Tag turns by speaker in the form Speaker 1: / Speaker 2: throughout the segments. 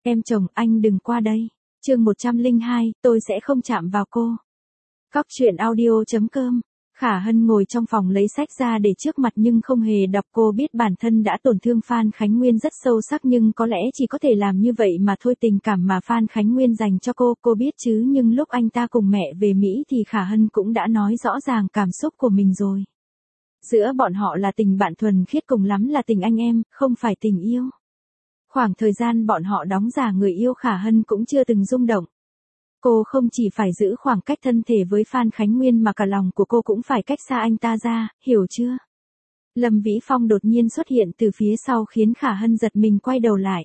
Speaker 1: Em chồng, anh đừng qua đây. Chương 102, tôi sẽ không chạm vào cô. Cóc truyện audio.com. Khả Hân ngồi trong phòng lấy sách ra để trước mặt nhưng không hề đọc. Cô biết bản thân đã tổn thương Phan Khánh Nguyên rất sâu sắc nhưng có lẽ chỉ có thể làm như vậy mà thôi. Tình cảm mà Phan Khánh Nguyên dành cho cô biết chứ, nhưng lúc anh ta cùng mẹ về Mỹ thì Khả Hân cũng đã nói rõ ràng cảm xúc của mình rồi. Giữa bọn họ là tình bạn thuần khiết, cùng lắm là tình anh em, không phải tình yêu. Khoảng thời gian bọn họ đóng giả người yêu, Khả Hân cũng chưa từng rung động. Cô không chỉ phải giữ khoảng cách thân thể với Phan Khánh Nguyên mà cả lòng của cô cũng phải cách xa anh ta ra, hiểu chưa? Lâm Vĩ Phong đột nhiên xuất hiện từ phía sau khiến Khả Hân giật mình quay đầu lại.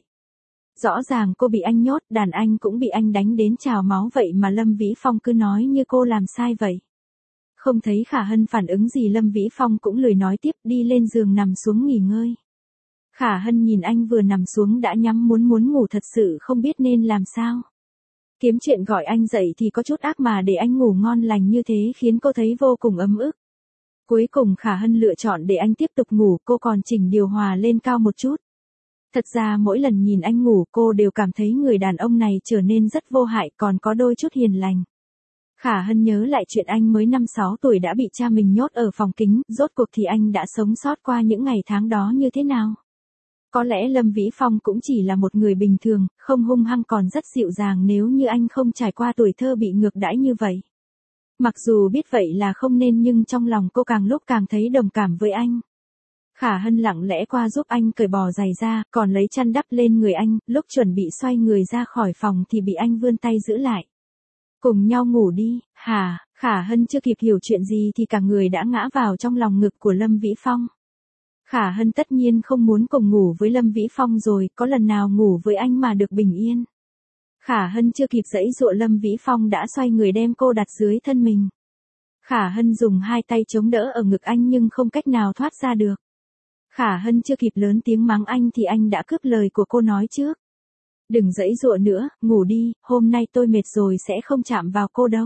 Speaker 1: Rõ ràng cô bị anh nhốt, đàn anh cũng bị anh đánh đến trào máu vậy mà Lâm Vĩ Phong cứ nói như cô làm sai vậy. Không thấy Khả Hân phản ứng gì, Lâm Vĩ Phong cũng lười nói tiếp, đi lên giường nằm xuống nghỉ ngơi. Khả Hân nhìn anh vừa nằm xuống đã nhắm muốn ngủ, thật sự không biết nên làm sao. Kiếm chuyện gọi anh dậy thì có chút ác mà để anh ngủ ngon lành như thế khiến cô thấy vô cùng ấm ức. Cuối cùng Khả Hân lựa chọn để anh tiếp tục ngủ, cô còn chỉnh điều hòa lên cao một chút. Thật ra mỗi lần nhìn anh ngủ cô đều cảm thấy người đàn ông này trở nên rất vô hại, còn có đôi chút hiền lành. Khả Hân nhớ lại chuyện anh mới 5-6 tuổi đã bị cha mình nhốt ở phòng kính, rốt cuộc thì anh đã sống sót qua những ngày tháng đó như thế nào? Có lẽ Lâm Vĩ Phong cũng chỉ là một người bình thường, không hung hăng, còn rất dịu dàng nếu như anh không trải qua tuổi thơ bị ngược đãi như vậy. Mặc dù biết vậy là không nên nhưng trong lòng cô càng lúc càng thấy đồng cảm với anh. Khả Hân lặng lẽ qua giúp anh cởi bò giày ra, còn lấy chăn đắp lên người anh, lúc chuẩn bị xoay người ra khỏi phòng thì bị anh vươn tay giữ lại. Cùng nhau ngủ đi, hả? Khả Hân chưa kịp hiểu chuyện gì thì cả người đã ngã vào trong lòng ngực của Lâm Vĩ Phong. Khả Hân tất nhiên không muốn cùng ngủ với Lâm Vĩ Phong rồi, có lần nào ngủ với anh mà được bình yên. Khả Hân chưa kịp giãy giụa, Lâm Vĩ Phong đã xoay người đem cô đặt dưới thân mình. Khả Hân dùng hai tay chống đỡ ở ngực anh nhưng không cách nào thoát ra được. Khả Hân chưa kịp lớn tiếng mắng anh thì anh đã cướp lời của cô nói trước. Đừng giãy giụa nữa, ngủ đi, hôm nay tôi mệt rồi sẽ không chạm vào cô đâu.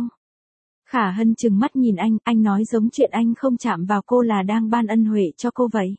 Speaker 1: Khả Hân trừng mắt nhìn anh nói giống chuyện anh không chạm vào cô là đang ban ân huệ cho cô vậy.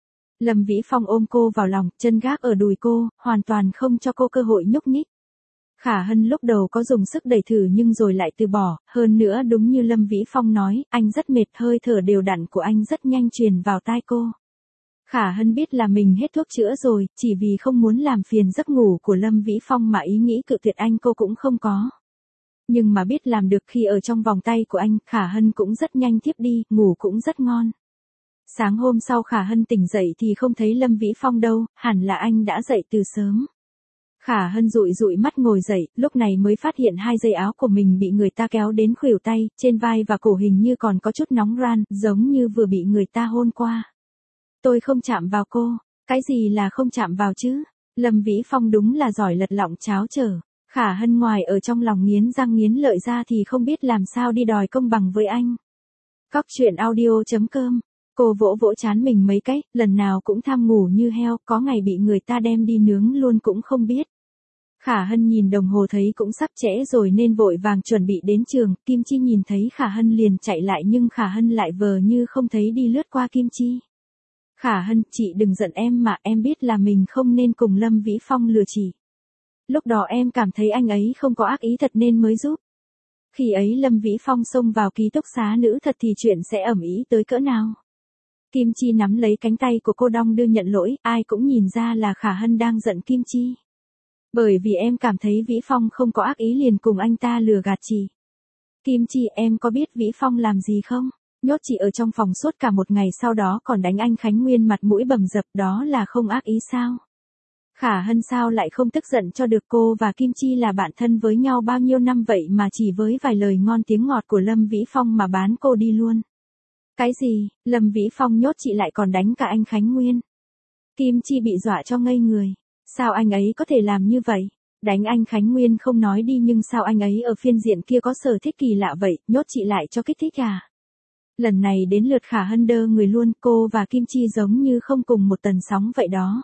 Speaker 1: Lâm Vĩ Phong ôm cô vào lòng, chân gác ở đùi cô, hoàn toàn không cho cô cơ hội nhúc nhích. Khả Hân lúc đầu có dùng sức đẩy thử nhưng rồi lại từ bỏ, hơn nữa đúng như Lâm Vĩ Phong nói, anh rất mệt, hơi thở đều đặn của anh rất nhanh truyền vào tai cô. Khả Hân biết là mình hết thuốc chữa rồi, chỉ vì không muốn làm phiền giấc ngủ của Lâm Vĩ Phong mà ý nghĩ cự tuyệt anh cô cũng không có. Nhưng mà biết làm được khi ở trong vòng tay của anh, Khả Hân cũng rất nhanh thiếp đi, ngủ cũng rất ngon. Sáng hôm sau Khả Hân tỉnh dậy thì không thấy Lâm Vĩ Phong đâu, hẳn là anh đã dậy từ sớm. Khả Hân dụi mắt ngồi dậy, lúc này mới phát hiện hai dây áo của mình bị người ta kéo đến khuỷu tay, trên vai và cổ hình như còn có chút nóng ran, giống như vừa bị người ta hôn qua. Tôi không chạm vào cô, cái gì là không chạm vào chứ? Lâm Vĩ Phong đúng là giỏi lật lọng cháo trở. Khả Hân ngoài ở trong lòng nghiến răng nghiến lợi ra thì không biết làm sao đi đòi công bằng với anh. Cóc truyện audio.com. Cô vỗ trán mình mấy cái, lần nào cũng tham ngủ như heo, có ngày bị người ta đem đi nướng luôn cũng không biết. Khả Hân nhìn đồng hồ thấy cũng sắp trễ rồi nên vội vàng chuẩn bị đến trường, Kim Chi nhìn thấy Khả Hân liền chạy lại nhưng Khả Hân lại vờ như không thấy đi lướt qua Kim Chi. Khả Hân, chị đừng giận em mà, em biết là mình không nên cùng Lâm Vĩ Phong lừa chị. Lúc đó em cảm thấy anh ấy không có ác ý thật nên mới giúp. Khi ấy Lâm Vĩ Phong xông vào ký túc xá nữ thật thì chuyện sẽ ầm ĩ tới cỡ nào. Kim Chi nắm lấy cánh tay của cô đong đưa nhận lỗi, ai cũng nhìn ra là Khả Hân đang giận Kim Chi. Bởi vì em cảm thấy Vĩ Phong không có ác ý liền cùng anh ta lừa gạt chị. Kim Chi, em có biết Vĩ Phong làm gì không? Nhốt chị ở trong phòng suốt cả một ngày, sau đó còn đánh anh Khánh Nguyên mặt mũi bầm dập, đó là không ác ý sao? Khả Hân sao lại không tức giận cho được, cô và Kim Chi là bạn thân với nhau bao nhiêu năm vậy mà chỉ với vài lời ngon tiếng ngọt của Lâm Vĩ Phong mà bán cô đi luôn. Cái gì, Lâm Vĩ Phong nhốt chị lại còn đánh cả anh Khánh Nguyên? Kim Chi bị dọa cho ngây người. Sao anh ấy có thể làm như vậy? Đánh anh Khánh Nguyên không nói đi nhưng sao anh ấy ở phiên diện kia có sở thích kỳ lạ vậy, nhốt chị lại cho kích thích à? Lần này đến lượt Khả Hân đơ người luôn, cô và Kim Chi giống như không cùng một tần sóng vậy đó.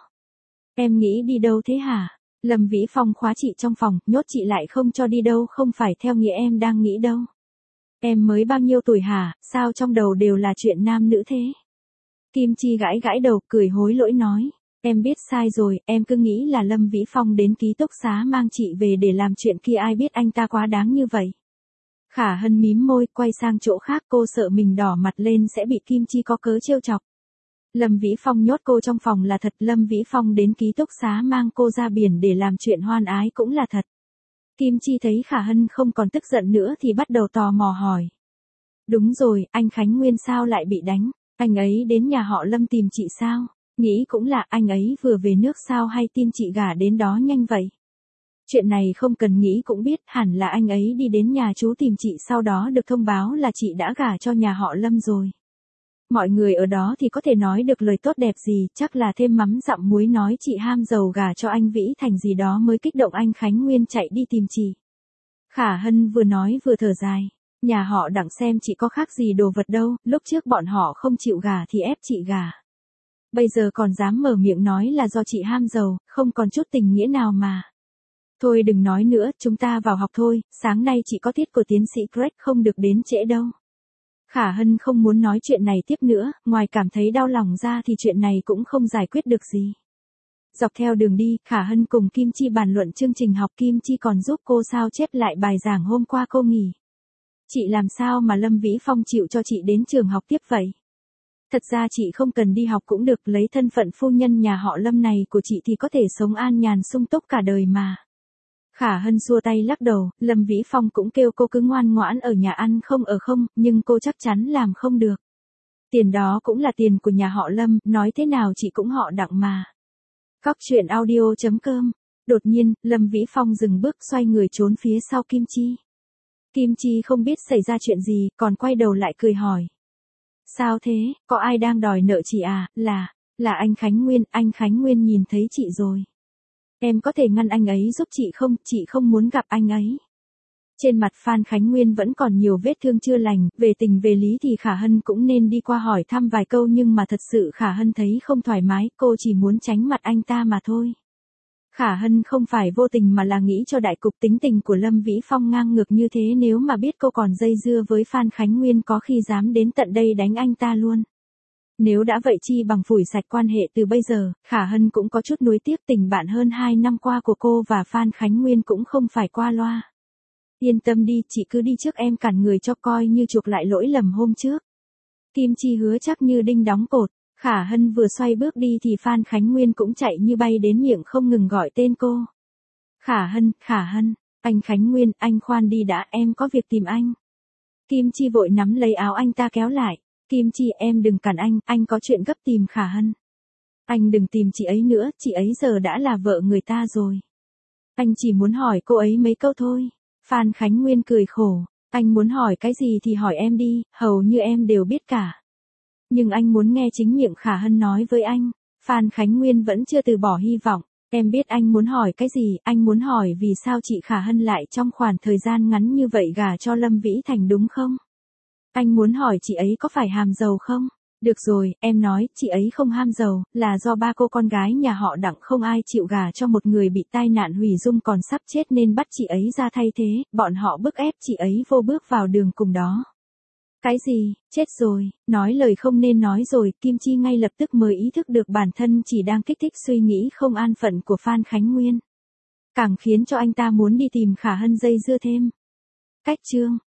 Speaker 1: Em nghĩ đi đâu thế hả? Lâm Vĩ Phong khóa chị trong phòng, nhốt chị lại không cho đi đâu, không phải theo nghĩa em đang nghĩ đâu. Em mới bao nhiêu tuổi hả, sao trong đầu đều là chuyện nam nữ thế? Kim Chi gãi đầu, cười hối lỗi nói. Em biết sai rồi, em cứ nghĩ là Lâm Vĩ Phong đến ký túc xá mang chị về để làm chuyện kia, ai biết anh ta quá đáng như vậy. Khả Hân mím môi, quay sang chỗ khác, cô sợ mình đỏ mặt lên sẽ bị Kim Chi có cớ trêu chọc. Lâm Vĩ Phong nhốt cô trong phòng là thật, Lâm Vĩ Phong đến ký túc xá mang cô ra biển để làm chuyện hoan ái cũng là thật. Kim Chi thấy Khả Hân không còn tức giận nữa thì bắt đầu tò mò hỏi. Đúng rồi, anh Khánh Nguyên sao lại bị đánh? Anh ấy đến nhà họ Lâm tìm chị sao? Nghĩ cũng là, anh ấy vừa về nước sao hay tin chị gả đến đó nhanh vậy? Chuyện này không cần nghĩ cũng biết, hẳn là anh ấy đi đến nhà chú tìm chị, sau đó được thông báo là chị đã gả cho nhà họ Lâm rồi. Mọi người ở đó thì có thể nói được lời tốt đẹp gì, chắc là thêm mắm dặm muối nói chị ham giàu gả cho anh Vĩ Thành gì đó mới kích động anh Khánh Nguyên chạy đi tìm chị. Khả Hân vừa nói vừa thở dài. Nhà họ Đặng xem chị có khác gì đồ vật đâu, lúc trước bọn họ không chịu gả thì ép chị gả. Bây giờ còn dám mở miệng nói là do chị ham giàu, không còn chút tình nghĩa nào mà. Thôi đừng nói nữa, chúng ta vào học thôi, sáng nay chị có tiết của tiến sĩ Greg, không được đến trễ đâu. Khả Hân không muốn nói chuyện này tiếp nữa, ngoài cảm thấy đau lòng ra thì chuyện này cũng không giải quyết được gì. Dọc theo đường đi, Khả Hân cùng Kim Chi bàn luận chương trình học, Kim Chi còn giúp cô sao chép lại bài giảng hôm qua cô nghỉ. Chị làm sao mà Lâm Vĩ Phong chịu cho chị đến trường học tiếp vậy? Thật ra chị không cần đi học cũng được, lấy thân phận phu nhân nhà họ Lâm này của chị thì có thể sống an nhàn sung túc cả đời mà. Khả Hân xua tay lắc đầu, Lâm Vĩ Phong cũng kêu cô cứ ngoan ngoãn ở nhà ăn không ở không, nhưng cô chắc chắn làm không được. Tiền đó cũng là tiền của nhà họ Lâm, nói thế nào chị cũng họ Đặng mà. Góc truyện audio.com. Đột nhiên, Lâm Vĩ Phong dừng bước, xoay người trốn phía sau Kim Chi. Kim Chi không biết xảy ra chuyện gì, còn quay đầu lại cười hỏi. Sao thế, có ai đang đòi nợ chị à, là anh Khánh Nguyên nhìn thấy chị rồi. Em có thể ngăn anh ấy giúp chị không, chị không muốn gặp anh ấy. Trên mặt Phan Khánh Nguyên vẫn còn nhiều vết thương chưa lành, về tình về lý thì Khả Hân cũng nên đi qua hỏi thăm vài câu, nhưng mà thật sự Khả Hân thấy không thoải mái, cô chỉ muốn tránh mặt anh ta mà thôi. Khả Hân không phải vô tình mà là nghĩ cho đại cục, tính tình của Lâm Vĩ Phong ngang ngược như thế, nếu mà biết cô còn dây dưa với Phan Khánh Nguyên có khi dám đến tận đây đánh anh ta luôn. Nếu đã vậy chi bằng phủi sạch quan hệ từ bây giờ. Khả Hân cũng có chút nuối tiếc, tình bạn hơn 2 năm qua của cô và Phan Khánh Nguyên cũng không phải qua loa. Yên tâm đi, chị cứ đi trước, em cản người cho coi như chuộc lại lỗi lầm hôm trước. Kim Chi hứa chắc như đinh đóng cột. Khả Hân vừa xoay bước đi thì Phan Khánh Nguyên cũng chạy như bay đến, miệng không ngừng gọi tên cô. Khả Hân, anh Khánh Nguyên, anh khoan đi đã, em có việc tìm anh. Kim Chi vội nắm lấy áo anh ta kéo lại. Kim Chi, em đừng cản anh có chuyện gấp tìm Khả Hân. Anh đừng tìm chị ấy nữa, chị ấy giờ đã là vợ người ta rồi. Anh chỉ muốn hỏi cô ấy mấy câu thôi. Phan Khánh Nguyên cười khổ, anh muốn hỏi cái gì thì hỏi em đi, hầu như em đều biết cả. Nhưng anh muốn nghe chính miệng Khả Hân nói với anh. Phan Khánh Nguyên vẫn chưa từ bỏ hy vọng. Em biết anh muốn hỏi cái gì, anh muốn hỏi vì sao chị Khả Hân lại trong khoảng thời gian ngắn như vậy gả cho Lâm Vĩ Thành đúng không? Anh muốn hỏi chị ấy có phải ham giàu không? Được rồi, em nói, chị ấy không ham giàu, là do ba cô con gái nhà họ Đặng không ai chịu gả cho một người bị tai nạn hủy dung còn sắp chết nên bắt chị ấy ra thay thế, bọn họ bức ép chị ấy vô bước vào đường cùng đó. Cái gì, chết rồi, nói lời không nên nói rồi, Kim Chi ngay lập tức mới ý thức được bản thân chỉ đang kích thích suy nghĩ không an phận của Phan Khánh Nguyên. Càng khiến cho anh ta muốn đi tìm Khả Hân dây dưa thêm. Cách chương